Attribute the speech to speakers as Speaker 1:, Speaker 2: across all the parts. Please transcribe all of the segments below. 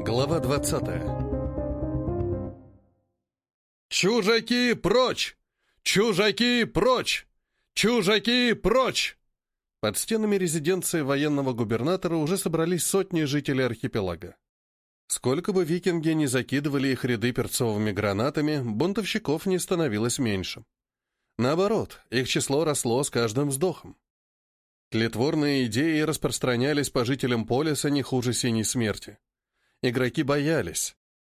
Speaker 1: Глава 20. «Чужаки прочь! Чужаки прочь! Чужаки прочь!» Под стенами резиденции военного губернатора уже собрались сотни жителей архипелага. Сколько бы викинги ни закидывали их ряды перцовыми гранатами, бунтовщиков не становилось меньше. Наоборот, их число росло с каждым вздохом. Тлетворные идеи распространялись по жителям полиса не хуже синей смерти. Игроки боялись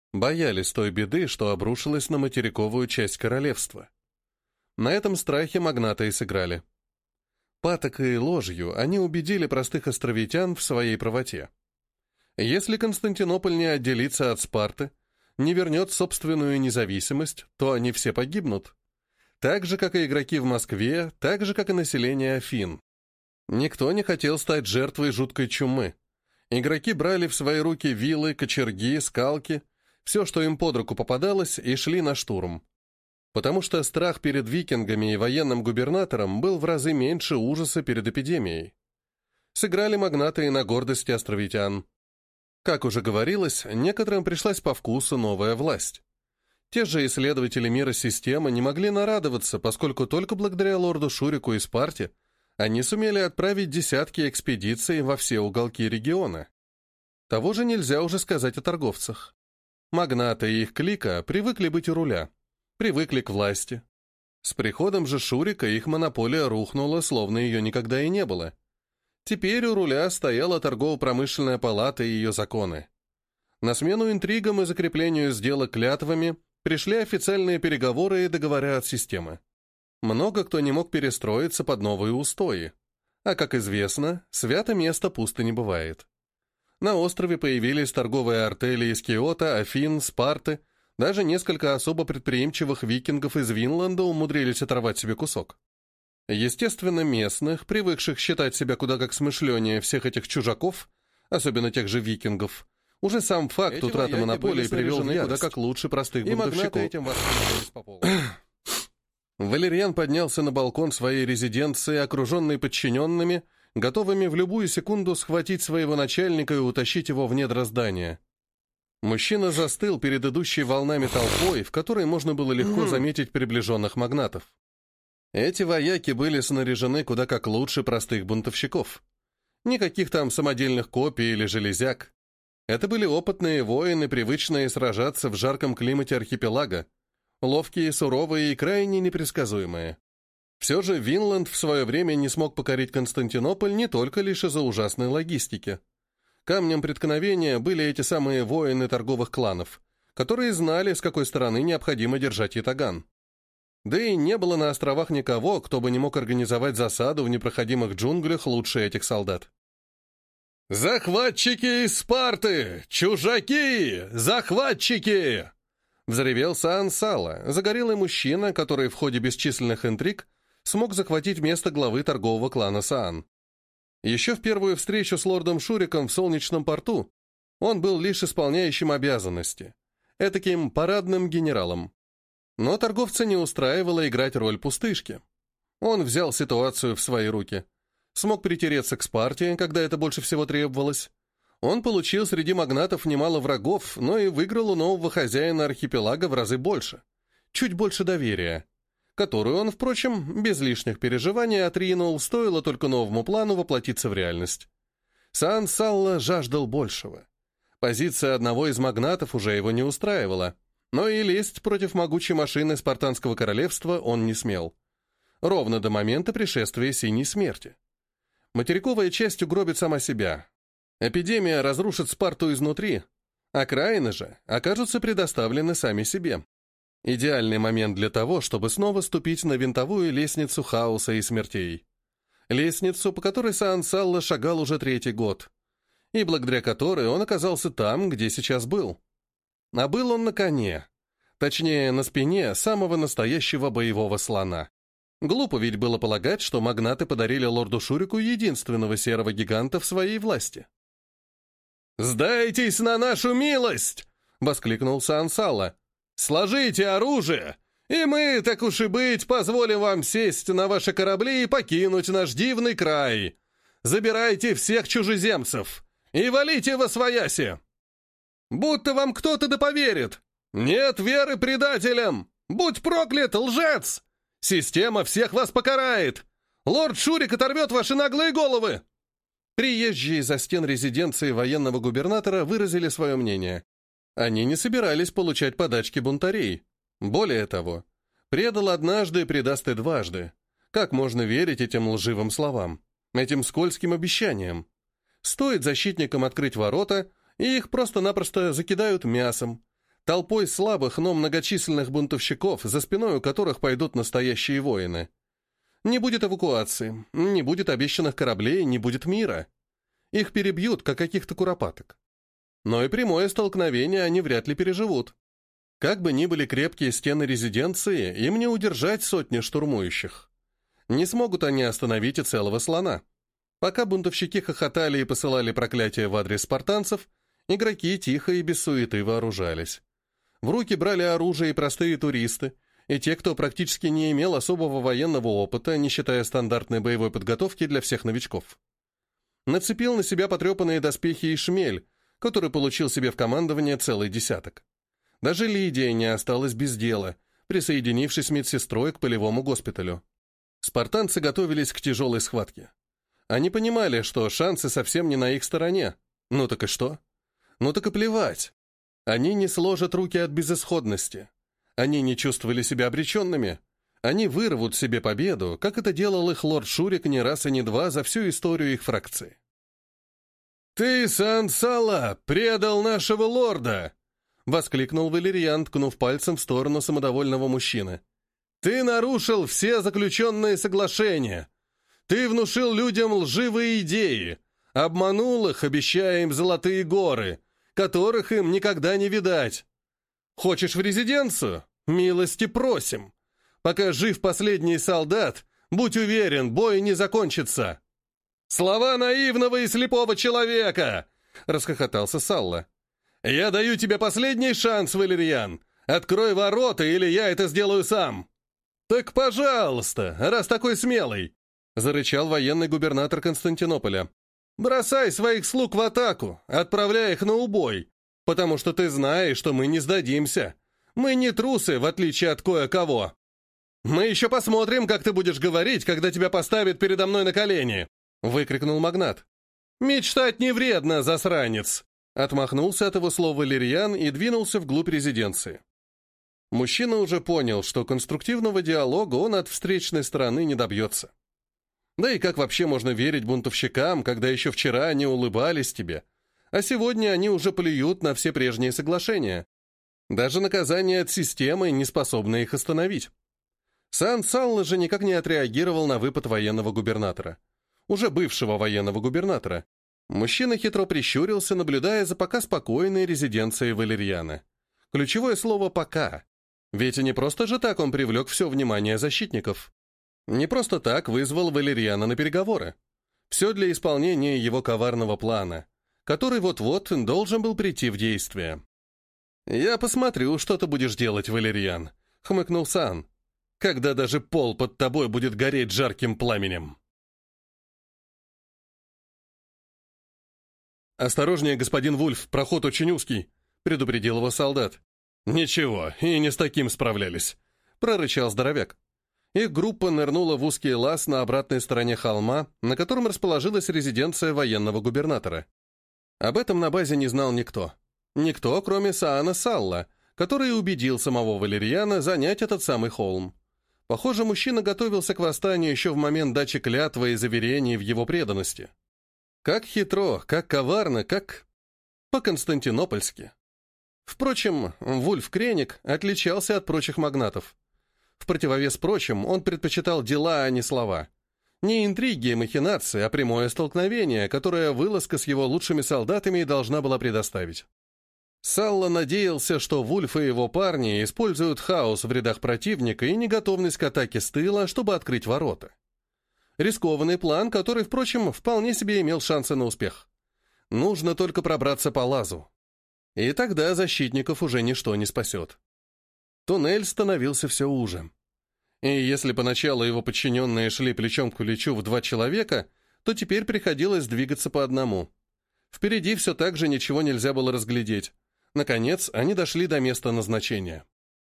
Speaker 1: той беды, что обрушилась на материковую часть королевства. На этом страхе магнаты и сыграли. Патокой и ложью они убедили простых островитян в своей правоте. Если Константинополь не отделится от Спарты, не вернет собственную независимость, то они все погибнут. Так же, как и игроки в Москве, так же, как и население Афин. Никто не хотел стать жертвой жуткой чумы. Игроки брали в свои руки вилы, кочерги, скалки, все, что им под руку попадалось, и шли на штурм. Потому что страх перед викингами и военным губернатором был в разы меньше ужаса перед эпидемией. Сыграли магнаты и на гордости островитян. Как уже говорилось, некоторым пришлась по вкусу новая власть. Те же исследователи мира системы не могли нарадоваться, поскольку только благодаря лорду Шурику и Спарте они сумели отправить десятки экспедиций во все уголки региона. Того же нельзя уже сказать о торговцах. Магнаты и их клика привыкли быть у руля, привыкли к власти. С приходом же Шурика их монополия рухнула, словно ее никогда и не было. Теперь у руля стояла торгово-промышленная палата и ее законы. На смену интригам и закреплению сделок клятвами пришли официальные переговоры и договора от системы. Много кто не мог перестроиться под новые устои. А, как известно, свято место пусто не бывает. На острове появились торговые артели из Киота, Афин, Спарты, даже несколько особо предприимчивых викингов из Винланда умудрились оторвать себе кусок. Естественно, местных, привыкших считать себя куда как смышленнее всех этих чужаков, особенно тех же викингов, уже сам факт утраты монополии привел в ярость. Куда как лучше простых бунтовщиков. Этим воспользовались по полу. Валерьян поднялся на балкон своей резиденции, окруженный подчиненными, готовыми в любую секунду схватить своего начальника и утащить его в недра здания. Мужчина застыл перед идущей волнами толпой, в которой можно было легко заметить приближенных магнатов. Эти вояки были снаряжены куда как лучше простых бунтовщиков. Никаких там самодельных копий или железяк. Это были опытные воины, привычные сражаться в жарком климате архипелага, ловкие, суровые и крайне непредсказуемые. Все же Винланд в свое время не смог покорить Константинополь не только лишь из-за ужасной логистики. Камнем преткновения были эти самые воины торговых кланов, которые знали, с какой стороны необходимо держать ятаган. Да и не было на островах никого, кто бы не мог организовать засаду в непроходимых джунглях лучше этих солдат. «Захватчики из Спарты! Чужаки! Захватчики!» Взревел Саан Сала, загорелый мужчина, который в ходе бесчисленных интриг смог захватить место главы торгового клана Саан. Еще в первую встречу с лордом Шуриком в Солнечном порту он был лишь исполняющим обязанности, этаким парадным генералом. Но торговца не устраивало играть роль пустышки. Он взял ситуацию в свои руки, смог притереться к Спарте, когда это больше всего требовалось. Он получил среди магнатов немало врагов, но и выиграл у нового хозяина архипелага в разы больше. Чуть больше доверия, которую он, впрочем, без лишних переживаний отринул, стоило только новому плану воплотиться в реальность. Саан Салла жаждал большего. Позиция одного из магнатов уже его не устраивала, но и лезть против могучей машины спартанского королевства он не смел. Ровно до момента пришествия Синей Смерти. Материковая часть угробит сама себя. Эпидемия разрушит Спарту изнутри, окраины же окажутся предоставлены сами себе. Идеальный момент для того, чтобы снова ступить на винтовую лестницу хаоса и смертей. Лестницу, по которой Саан Салла шагал уже 3-й год, и благодаря которой он оказался там, где сейчас был. А был он на коне, точнее, на спине самого настоящего боевого слона. Глупо ведь было полагать, что магнаты подарили лорду Шурику единственного серого гиганта в своей власти. «Сдайтесь на нашу милость!» — воскликнул Саан Салла. «Сложите оружие, и мы, так уж и быть, позволим вам сесть на ваши корабли и покинуть наш дивный край. Забирайте всех чужеземцев и валите восвояси!» Будто вам кто-то да поверит! Нет веры предателям! Будь проклят, лжец! Система всех вас покарает! Лорд Шурик оторвет ваши наглые головы!» Приезжие за стен резиденции военного губернатора выразили свое мнение. Они не собирались получать подачки бунтарей. Более того, предал однажды, предаст и дважды. Как можно верить этим лживым словам, этим скользким обещаниям? Стоит защитникам открыть ворота, и их просто-напросто закидают мясом, толпой слабых, но многочисленных бунтовщиков, за спиной у которых пойдут настоящие воины. Не будет эвакуации, не будет обещанных кораблей, не будет мира. Их перебьют, как каких-то куропаток. Но и прямое столкновение они вряд ли переживут. Как бы ни были крепкие стены резиденции, им не удержать сотни штурмующих. Не смогут они остановить и целого слона. Пока бунтовщики хохотали и посылали проклятия в адрес спартанцев, игроки тихо и без суеты вооружались. В руки брали оружие и простые туристы, и те, кто практически не имел особого военного опыта, не считая стандартной боевой подготовки для всех новичков. Нацепил на себя потрепанные доспехи и шмель, который получил себе в командование целый десяток. Даже Лидия не осталась без дела, присоединившись медсестрой к полевому госпиталю. Спартанцы готовились к тяжелой схватке. Они понимали, что шансы совсем не на их стороне. Ну так и что? Ну так и плевать. Они не сложат руки от безысходности. Они не чувствовали себя обреченными. Они вырвут себе победу, как это делал их лорд Шурик не раз и не два за всю историю их фракции. «Ты, Сан-Сала, предал нашего лорда!» — воскликнул Валериан, ткнув пальцем в сторону самодовольного мужчины. «Ты нарушил все заключенные соглашения. Ты внушил людям лживые идеи, обманул их, обещая им золотые горы, которых им никогда не видать. Хочешь в резиденцию? Милости просим. Пока жив последний солдат, будь уверен, бой не закончится». «Слова наивного и слепого человека!» — расхохотался Салла. «Я даю тебе последний шанс, Валериан. Открой ворота, или я это сделаю сам». «Так пожалуйста, раз такой смелый!» — зарычал военный губернатор Константинополя. «Бросай своих слуг в атаку, отправляй их на убой, потому что ты знаешь, что мы не сдадимся. Мы не трусы, в отличие от кое-кого. Мы еще посмотрим, как ты будешь говорить, когда тебя поставят передо мной на колени!» — выкрикнул магнат. «Мечтать не вредно, засранец!» Отмахнулся от его слов Валериан и двинулся вглубь резиденции. Мужчина уже понял, что конструктивного диалога он от встречной стороны не добьется. Да и как вообще можно верить бунтовщикам, когда еще вчера они улыбались тебе, а сегодня они уже плюют на все прежние соглашения? Даже наказание от системы не способно их остановить. Сан-Салла же никак не отреагировал на выпад военного губернатора. Уже бывшего военного губернатора. Мужчина хитро прищурился, наблюдая за пока спокойной резиденцией Валериана. Ключевое слово «пока». Ведь и не просто же так он привлек все внимание защитников. Не просто так вызвал Валериана на переговоры. Все для исполнения его коварного плана, который вот-вот должен был прийти в действие. «Я посмотрю, что ты будешь делать, Валериан», — хмыкнул Сан, «когда даже пол под тобой будет гореть жарким пламенем». «Осторожнее, господин Вульф, проход очень узкий», — предупредил его солдат. «Ничего, и не с таким справлялись», — прорычал здоровяк. Их группа нырнула в узкий лаз на обратной стороне холма, на котором расположилась резиденция военного губернатора. Об этом на базе не знал никто. Никто, кроме Саана Салла, который убедил самого Валериана занять этот самый холм. Похоже, мужчина готовился к восстанию еще в момент дачи клятвы и заверений в его преданности. Как хитро, как коварно, как по-константинопольски. Впрочем, Вульф Креник отличался от прочих магнатов. В противовес прочим, он предпочитал дела, а не слова. Не интриги и махинации, а прямое столкновение, которое вылазка с его лучшими солдатами должна была предоставить. Салла надеялся, что Вульф и его парни используют хаос в рядах противника и неготовность к атаке с тыла, чтобы открыть ворота. Рискованный план, который, впрочем, вполне себе имел шансы на успех. Нужно только пробраться по лазу. И тогда защитников уже ничто не спасет. Туннель становился все уже. И если поначалу его подчиненные шли плечом к плечу в 2 человека, то теперь приходилось двигаться по одному. Впереди все так же ничего нельзя было разглядеть. Наконец, они дошли до места назначения.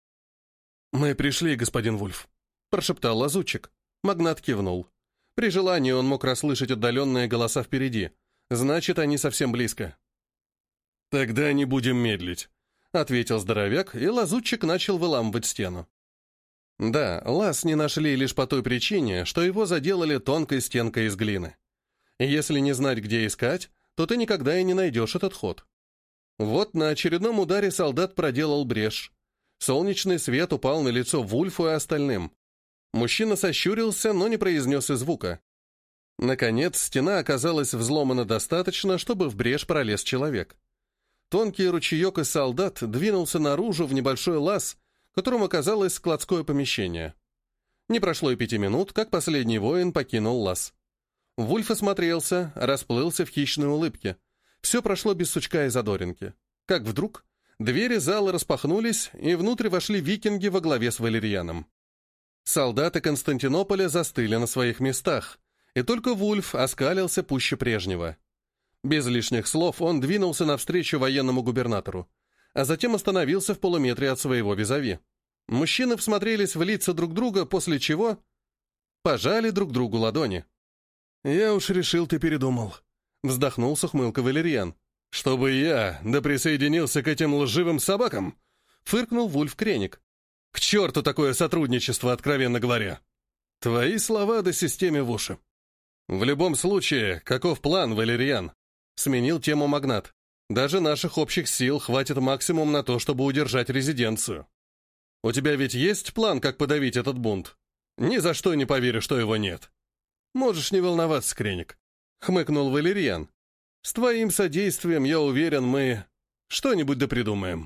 Speaker 1: «Мы пришли, господин Вульф», — прошептал лазутчик. Магнат кивнул. При желании он мог расслышать отдаленные голоса впереди. Значит, они совсем близко. «Тогда не будем медлить», — ответил здоровяк, и лазутчик начал выламывать стену. Да, лаз не нашли лишь по той причине, что его заделали тонкой стенкой из глины. Если не знать, где искать, то ты никогда и не найдешь этот ход. Вот на очередном ударе солдат проделал брешь. Солнечный свет упал на лицо Вульфу и остальным. Мужчина сощурился, но не произнес и звука. Наконец, стена оказалась взломана достаточно, чтобы в брешь пролез человек. Тонкий ручеек из солдат двинулся наружу в небольшой лаз, которым оказалось складское помещение. Не прошло и 5 минут, как последний воин покинул лаз. Вульф осмотрелся, расплылся в хищной улыбке. Все прошло без сучка и задоринки. Как вдруг двери зала распахнулись, и внутрь вошли викинги во главе с Валерьяном. Солдаты Константинополя застыли на своих местах, и только Вульф оскалился пуще прежнего. Без лишних слов он двинулся навстречу военному губернатору, а затем остановился в полуметре от своего визави. Мужчины всмотрелись в лица друг друга, после чего пожали друг другу ладони. «Я уж решил, ты передумал», — вздохнул с ухмылкой Валерьян. «Чтобы я присоединился к этим лживым собакам?» — фыркнул Вульф-Креник. «К черту такое сотрудничество, откровенно говоря!» «Твои слова до системе в уши». «В любом случае, каков план, Валерьян?» — сменил тему магнат. «Даже наших общих сил хватит максимум на то, чтобы удержать резиденцию. У тебя ведь есть план, как подавить этот бунт? Ни за что не поверю, что его нет». «Можешь не волноваться, Креник», — хмыкнул Валерьян. «С твоим содействием, я уверен, мы что-нибудь да придумаем».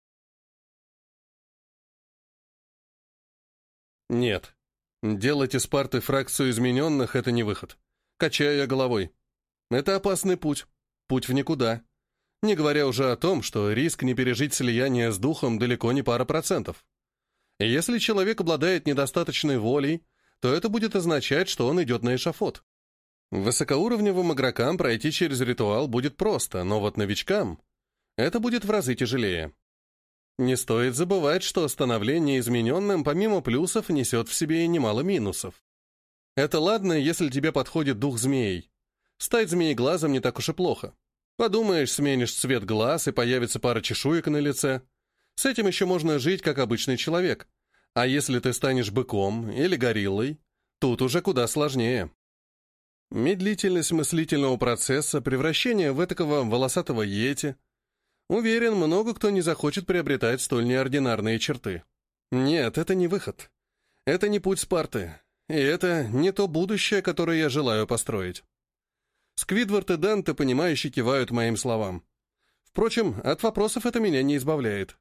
Speaker 1: Нет. Делать из Спарты фракцию измененных — это не выход. Качаю я головой. Это опасный путь. Путь в никуда. Не говоря уже о том, что риск не пережить слияние с духом далеко не пара процентов. И если человек обладает недостаточной волей, то это будет означать, что он идет на эшафот. Высокоуровневым игрокам пройти через ритуал будет просто, но вот новичкам это будет в разы тяжелее. Не стоит забывать, что становление измененным помимо плюсов несет в себе и немало минусов. Это ладно, если тебе подходит дух змей. Стать змееглазом не так уж и плохо. Подумаешь, сменишь цвет глаз, и появится пара чешуек на лице. С этим еще можно жить, как обычный человек. А если ты станешь быком или гориллой, тут уже куда сложнее. Медлительность мыслительного процесса, превращение в этакого волосатого йети. Уверен, много кто не захочет приобретать столь неординарные черты. Нет, это не выход. Это не путь Спарты. И это не то будущее, которое я желаю построить. Сквидвард и Данте, понимающе кивают моим словам. Впрочем, от вопросов это меня не избавляет.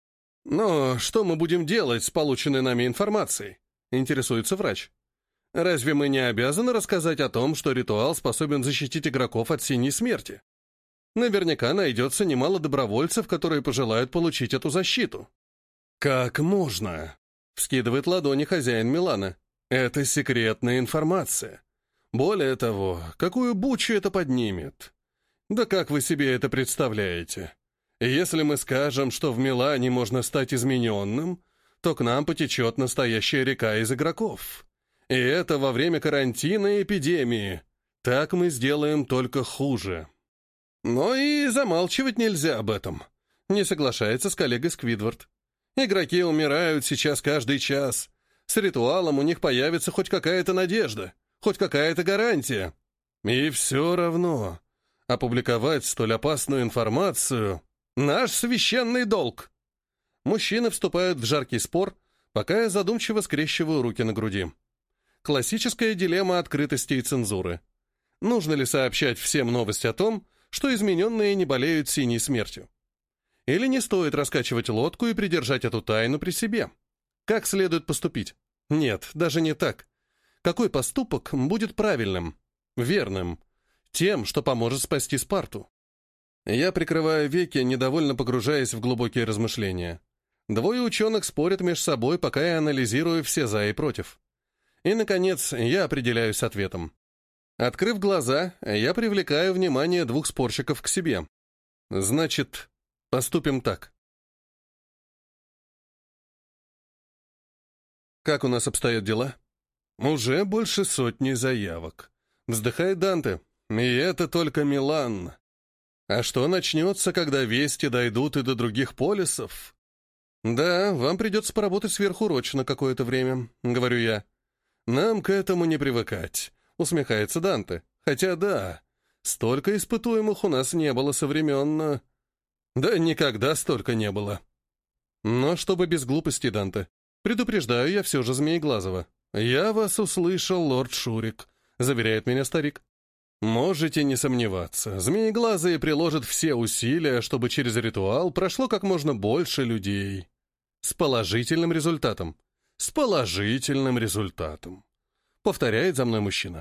Speaker 1: «Но что мы будем делать с полученной нами информацией?» — интересуется врач. «Разве мы не обязаны рассказать о том, что ритуал способен защитить игроков от синей смерти? Наверняка найдется немало добровольцев, которые пожелают получить эту защиту». «Как можно?» — вскидывает ладони хозяин Милана. «Это секретная информация. Более того, какую бучу это поднимет? Да как вы себе это представляете? Если мы скажем, что в Милане можно стать измененным, то к нам потечет настоящая река из игроков. И это во время карантина и эпидемии. Так мы сделаем только хуже». Но и замалчивать нельзя об этом. Не соглашается с коллегой Сквидвард. Игроки умирают сейчас каждый час. С ритуалом у них появится хоть какая-то надежда, хоть какая-то гарантия. И все равно опубликовать столь опасную информацию — наш священный долг. Мужчины вступают в жаркий спор, пока я задумчиво скрещиваю руки на груди. Классическая дилемма открытости и цензуры. Нужно ли сообщать всем новость о том, что измененные не болеют синей смертью? Или не стоит раскачивать лодку и придержать эту тайну при себе? Как следует поступить? Нет, даже не так. Какой поступок будет правильным, верным, тем, что поможет спасти Спарту? Я прикрываю веки, недовольно погружаясь в глубокие размышления. Двое ученых спорят между собой, пока я анализирую все «за» и «против». И, наконец, я определяюсь с ответом. Открыв глаза, я привлекаю внимание двух спорщиков к себе. Значит, Поступим так. Как у нас обстоят дела? Уже больше 100 заявок. Вздыхает Данте. И это только Милан. А что начнется, когда вести дойдут и до других полисов? Да, вам придется поработать сверхурочно какое-то время, говорю я. Нам к этому не привыкать, усмехается Данте. Хотя да, столько испытуемых у нас не было со времен... Да никогда столько не было. Но чтобы без глупости, Данте, предупреждаю я все же Змееглазого. «Я вас услышал, лорд Шурик», — заверяет меня старик. «Можете не сомневаться, Змееглазые приложат все усилия, чтобы через ритуал прошло как можно больше людей. С положительным результатом. С положительным результатом», — повторяет за мной мужчина.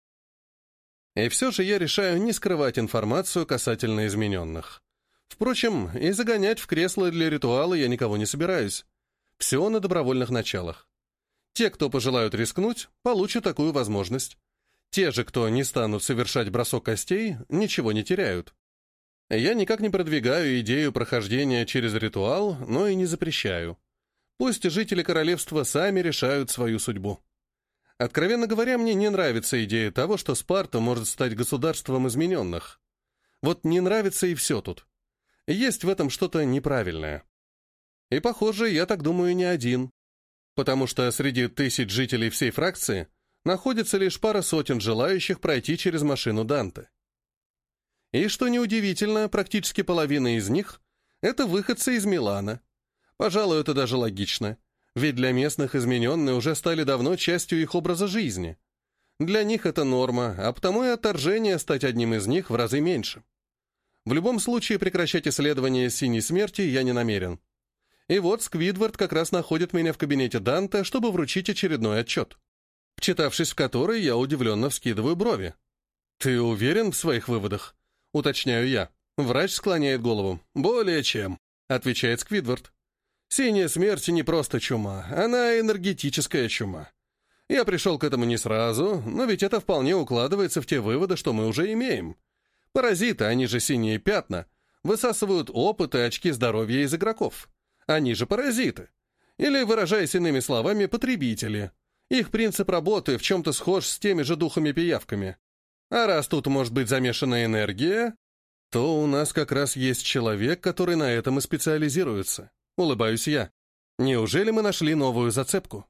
Speaker 1: И все же я решаю не скрывать информацию касательно измененных. Впрочем, и загонять в кресло для ритуала я никого не собираюсь. Все на добровольных началах. Те, кто пожелают рискнуть, получат такую возможность. Те же, кто не станут совершать бросок костей, ничего не теряют. Я никак не продвигаю идею прохождения через ритуал, но и не запрещаю. Пусть жители королевства сами решают свою судьбу. Откровенно говоря, мне не нравится идея того, что Спарта может стать государством измененных. Вот не нравится и все тут. Есть в этом что-то неправильное. И, похоже, я так думаю не один. Потому что среди тысяч жителей всей фракции находится лишь пара сотен желающих пройти через машину Данте. И, что неудивительно, практически половина из них — это выходцы из Милана. Пожалуй, это даже логично, ведь для местных измененные уже стали давно частью их образа жизни. Для них это норма, а потому и отторжение стать одним из них в разы меньше. В любом случае прекращать исследование синей смерти я не намерен. И вот Сквидвард как раз находит меня в кабинете Данте, чтобы вручить очередной отчет, вчитавшись в который, я удивленно вскидываю брови. «Ты уверен в своих выводах?» — уточняю я. Врач склоняет голову. «Более чем», — отвечает Сквидвард. «Синяя смерть не просто чума, она энергетическая чума. Я пришел к этому не сразу, но ведь это вполне укладывается в те выводы, что мы уже имеем. Паразиты, они же синие пятна, высасывают опыт и очки здоровья из игроков. Они же паразиты. Или, выражаясь иными словами, потребители. Их принцип работы в чем-то схож с теми же духами-пиявками. А раз тут может быть замешана энергия, то у нас как раз есть человек, который на этом и специализируется. Улыбаюсь я. Неужели мы нашли новую зацепку?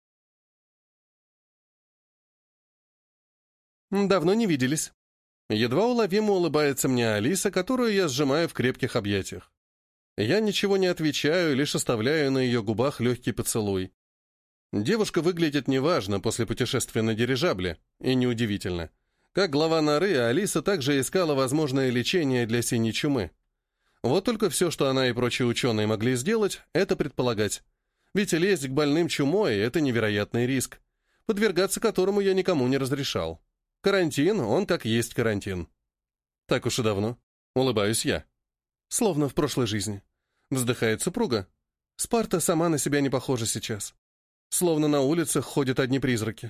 Speaker 1: Давно не виделись. Едва уловимо улыбается мне Алиса, которую я сжимаю в крепких объятиях. Я ничего не отвечаю, лишь оставляю на ее губах легкий поцелуй. Девушка выглядит неважно после путешествия на дирижабле, и неудивительно. Как глава норы, Алиса также искала возможное лечение для синей чумы. Вот только все, что она и прочие ученые могли сделать, это предполагать. Ведь лезть к больным чумой — это невероятный риск, подвергаться которому я никому не разрешал. Карантин, он как есть карантин. Так уж и давно. Улыбаюсь я. Словно в прошлой жизни. Вздыхает супруга. Спарта сама на себя не похожа сейчас. Словно на улицах ходят одни призраки.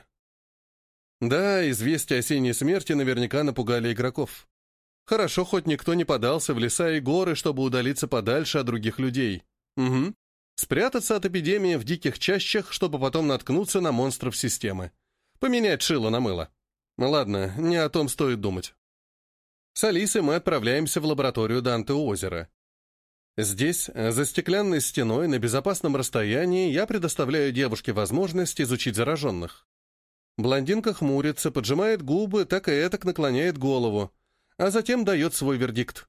Speaker 1: Да, известия о синей смерти наверняка напугали игроков. Хорошо, хоть никто не подался в леса и горы, чтобы удалиться подальше от других людей. Угу. Спрятаться от эпидемии в диких чащах, чтобы потом наткнуться на монстров системы. Поменять шило на мыло. Ладно, не о том стоит думать. С Алисой мы отправляемся в лабораторию Данте у озера. Здесь, за стеклянной стеной, на безопасном расстоянии, я предоставляю девушке возможность изучить зараженных. Блондинка хмурится, поджимает губы, так и этак наклоняет голову, а затем дает свой вердикт.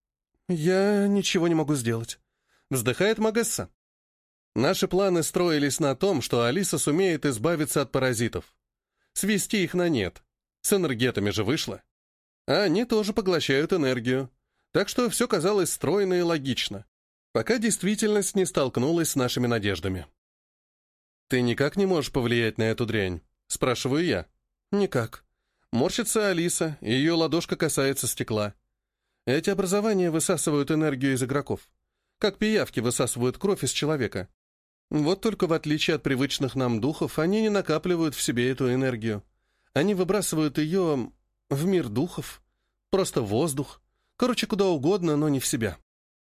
Speaker 1: «Я ничего не могу сделать», — вздыхает Магесса. Наши планы строились на том, что Алиса сумеет избавиться от паразитов. Свести их на нет. С энергетами же вышло. А они тоже поглощают энергию. Так что все казалось стройно и логично, пока действительность не столкнулась с нашими надеждами. «Ты никак не можешь повлиять на эту дрянь?» — спрашиваю я. «Никак». Морщится Алиса, и ее ладошка касается стекла. Эти образования высасывают энергию из игроков, как пиявки высасывают кровь из человека. Вот только в отличие от привычных нам духов, они не накапливают в себе эту энергию. Они выбрасывают ее в мир духов, просто в воздух, короче, куда угодно, но не в себя.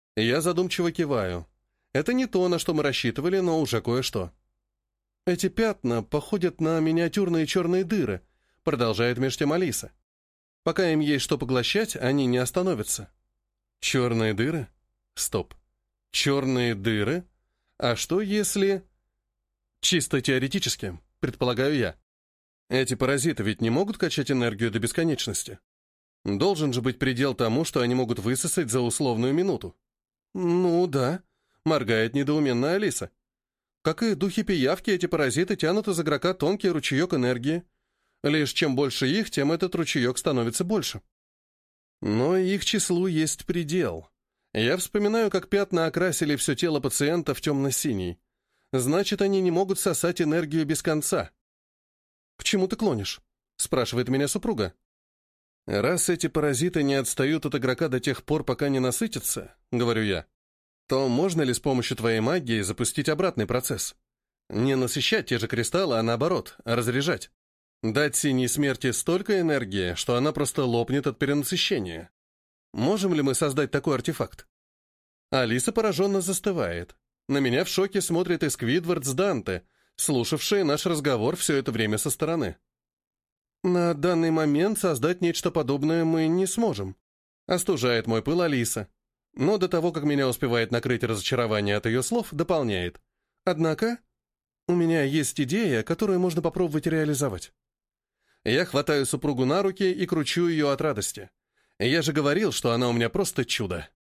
Speaker 1: Я задумчиво киваю. Это не то, на что мы рассчитывали, но уже кое-что. Эти пятна походят на миниатюрные черные дыры, продолжает меж тем Алиса. Пока им есть что поглощать, они не остановятся. Черные дыры? Стоп. Черные дыры? А что если... Чисто теоретически, предполагаю я. Эти паразиты ведь не могут качать энергию до бесконечности. Должен же быть предел тому, что они могут высосать за условную минуту. Ну да, моргает недоуменно Алиса. Как и духи-пиявки, эти паразиты тянут из игрока тонкий ручеек энергии. Лишь чем больше их, тем этот ручеек становится больше. Но их числу есть предел. Я вспоминаю, как пятна окрасили все тело пациента в темно-синий. Значит, они не могут сосать энергию без конца. «К чему ты клонишь?» — спрашивает меня супруга. «Раз эти паразиты не отстают от игрока до тех пор, пока не насытятся, — говорю я, — то можно ли с помощью твоей магии запустить обратный процесс? Не насыщать те же кристаллы, а наоборот, разряжать. Дать синей смерти столько энергии, что она просто лопнет от перенасыщения. Можем ли мы создать такой артефакт?» Алиса пораженно застывает. На меня в шоке смотрит и Сквидвард с Данте, слушавшие наш разговор все это время со стороны. «На данный момент создать нечто подобное мы не сможем», — остужает мой пыл Алиса. Но до того, как меня успевает накрыть разочарование от ее слов, дополняет. «Однако, у меня есть идея, которую можно попробовать реализовать». Я хватаю супругу на руки и кручу ее от радости. Я же говорил, что она у меня просто чудо.